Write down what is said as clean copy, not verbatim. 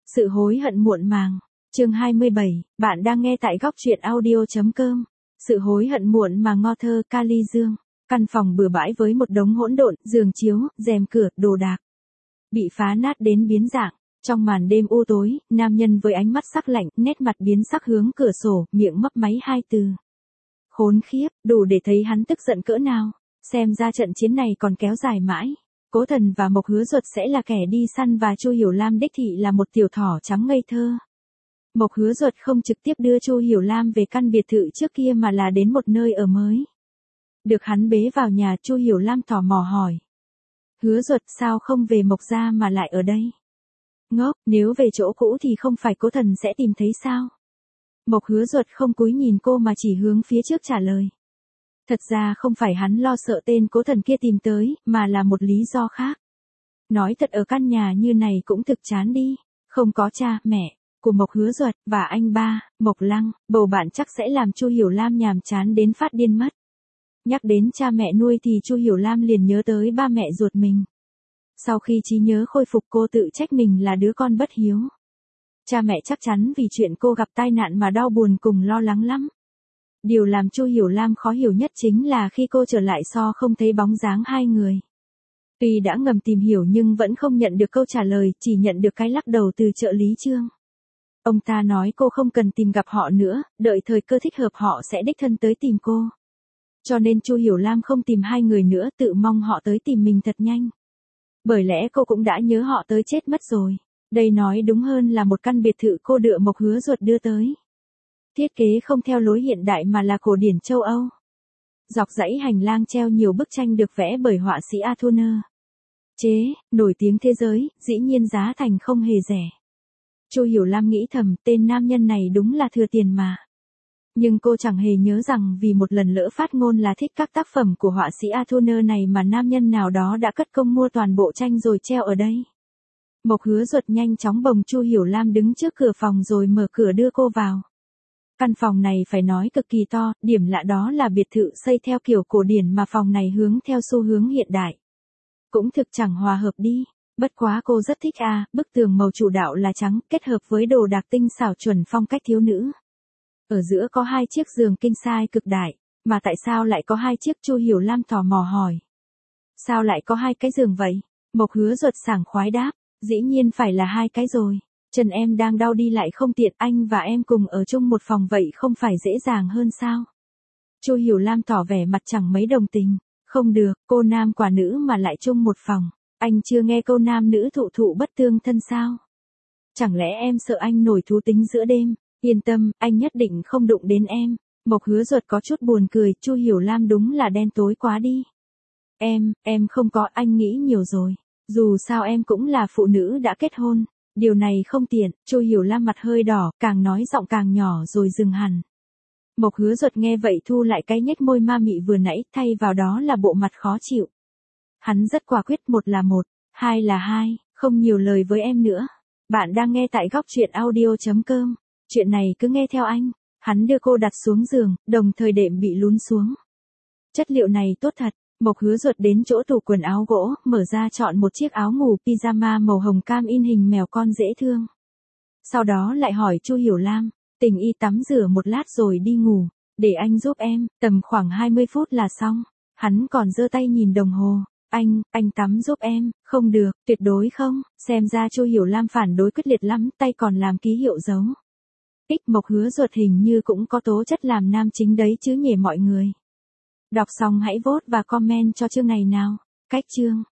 Sự hối hận muộn màng. Chương 27, bạn đang nghe tại góc truyện audio.com. Sự hối hận muộn màng. Ngo thơ Kali Dương. Căn phòng bừa bãi với một đống hỗn độn, giường chiếu, rèm cửa, đồ đạc bị phá nát đến biến dạng. Trong màn đêm u tối, nam nhân với ánh mắt sắc lạnh, nét mặt biến sắc hướng cửa sổ, miệng mấp máy hai từ: khốn khiếp, đủ để thấy hắn tức giận cỡ nào. Xem ra trận chiến này còn kéo dài mãi. Cố Thần và Mộc Hứa Duật sẽ là kẻ đi săn và Chu Hiểu Lam đích thị là một tiểu thỏ trắng ngây thơ. Mộc Hứa Duật không trực tiếp đưa Chu Hiểu Lam về căn biệt thự trước kia mà là đến một nơi ở mới. Được hắn bế vào nhà, Chu Hiểu Lam tò mò hỏi: Hứa Duật, sao không về Mộc gia mà lại ở đây? Ngốc, nếu về chỗ cũ thì không phải Cố Thần sẽ tìm thấy sao? Mộc Hứa Duật không cúi nhìn cô mà chỉ hướng phía trước trả lời. Thật ra không phải hắn lo sợ tên Cố Thần kia tìm tới, mà là một lý do khác. Nói thật, ở căn nhà như này cũng thực chán đi. Không có cha, mẹ của Mộc Hứa Duật và anh ba, Mộc Lăng, bầu bạn chắc sẽ làm Chu Hiểu Lam nhàm chán đến phát điên mất. Nhắc đến cha mẹ nuôi thì Chu Hiểu Lam liền nhớ tới ba mẹ ruột mình. Sau khi trí nhớ khôi phục, cô tự trách mình là đứa con bất hiếu. Cha mẹ chắc chắn vì chuyện cô gặp tai nạn mà đau buồn cùng lo lắng lắm. Điều làm Chu Hiểu Lam khó hiểu nhất chính là khi cô trở lại so không thấy bóng dáng hai người. Tuy đã ngầm tìm hiểu nhưng vẫn không nhận được câu trả lời, chỉ nhận được cái lắc đầu từ trợ lý Trương. Ông ta nói cô không cần tìm gặp họ nữa, đợi thời cơ thích hợp họ sẽ đích thân tới tìm cô. Cho nên Chu Hiểu Lam không tìm hai người nữa, tự mong họ tới tìm mình thật nhanh. Bởi lẽ cô cũng đã nhớ họ tới chết mất rồi. Đây nói đúng hơn là một căn biệt thự cô được Mộc Hứa Duật đưa tới. Thiết kế không theo lối hiện đại mà là cổ điển châu Âu. Dọc dãy hành lang treo nhiều bức tranh được vẽ bởi họa sĩ Arthur Chế, nổi tiếng thế giới, dĩ nhiên giá thành không hề rẻ. Chu Hiểu Lam nghĩ thầm, tên nam nhân này đúng là thừa tiền mà. Nhưng cô chẳng hề nhớ rằng vì một lần lỡ phát ngôn là thích các tác phẩm của họa sĩ Arthur này mà nam nhân nào đó đã cất công mua toàn bộ tranh rồi treo ở đây. Mộc Hứa Duật nhanh chóng bồng Chu Hiểu Lam đứng trước cửa phòng rồi mở cửa đưa cô vào. Căn phòng này phải nói cực kỳ to, điểm lạ đó là biệt thự xây theo kiểu cổ điển mà phòng này hướng theo xu hướng hiện đại. Cũng thực chẳng hòa hợp đi, bất quá cô rất thích bức tường màu chủ đạo là trắng, kết hợp với đồ đạc tinh xảo chuẩn phong cách thiếu nữ. Ở giữa có hai chiếc giường king size cực đại, mà tại sao lại có hai chiếc? Chu Hiểu Lam tò mò hỏi. Sao lại có hai cái giường vậy? Mộc Hứa Duật sảng khoái đáp, dĩ nhiên phải là hai cái rồi. Chân em đang đau đi lại không tiện, anh và em cùng ở chung một phòng vậy không phải dễ dàng hơn sao? Chu Hiểu Lam tỏ vẻ mặt chẳng mấy đồng tình. Không được, cô nam quả nữ mà lại chung một phòng. Anh chưa nghe câu nam nữ thụ thụ bất tương thân sao? Chẳng lẽ em sợ anh nổi thú tính giữa đêm? Yên tâm, anh nhất định không đụng đến em. Mộc Hứa Duật có chút buồn cười, Chu Hiểu Lam đúng là đen tối quá đi. Em không có, anh nghĩ nhiều rồi. Dù sao em cũng là phụ nữ đã kết hôn. Điều này không tiện. Chu Hiểu Lam mặt hơi đỏ, càng nói giọng càng nhỏ rồi dừng hẳn. Mộc Hứa Duật nghe vậy thu lại cái nhếch môi ma mị vừa nãy, thay vào đó là bộ mặt khó chịu. Hắn rất quả quyết, một là một, hai là hai, không nhiều lời với em nữa. Bạn đang nghe tại góc truyện audio.com. Chuyện này cứ nghe theo anh. Hắn đưa cô đặt xuống giường, đồng thời đệm bị lún xuống. Chất liệu này tốt thật. Mộc Hứa Duật đến chỗ tủ quần áo gỗ, mở ra chọn một chiếc áo ngủ pyjama màu hồng cam in hình mèo con dễ thương. Sau đó lại hỏi Chu Hiểu Lam, Tình y tắm rửa một lát rồi đi ngủ, để anh giúp em, tầm khoảng 20 phút là xong. Hắn còn giơ tay nhìn đồng hồ, anh tắm giúp em, không được, tuyệt đối không. Xem ra Chu Hiểu Lam phản đối quyết liệt lắm, tay còn làm ký hiệu dấu. Mộc Hứa Duật hình như cũng có tố chất làm nam chính đấy chứ nhỉ mọi người. Đọc xong hãy vote và comment cho chương này nào. Cách chương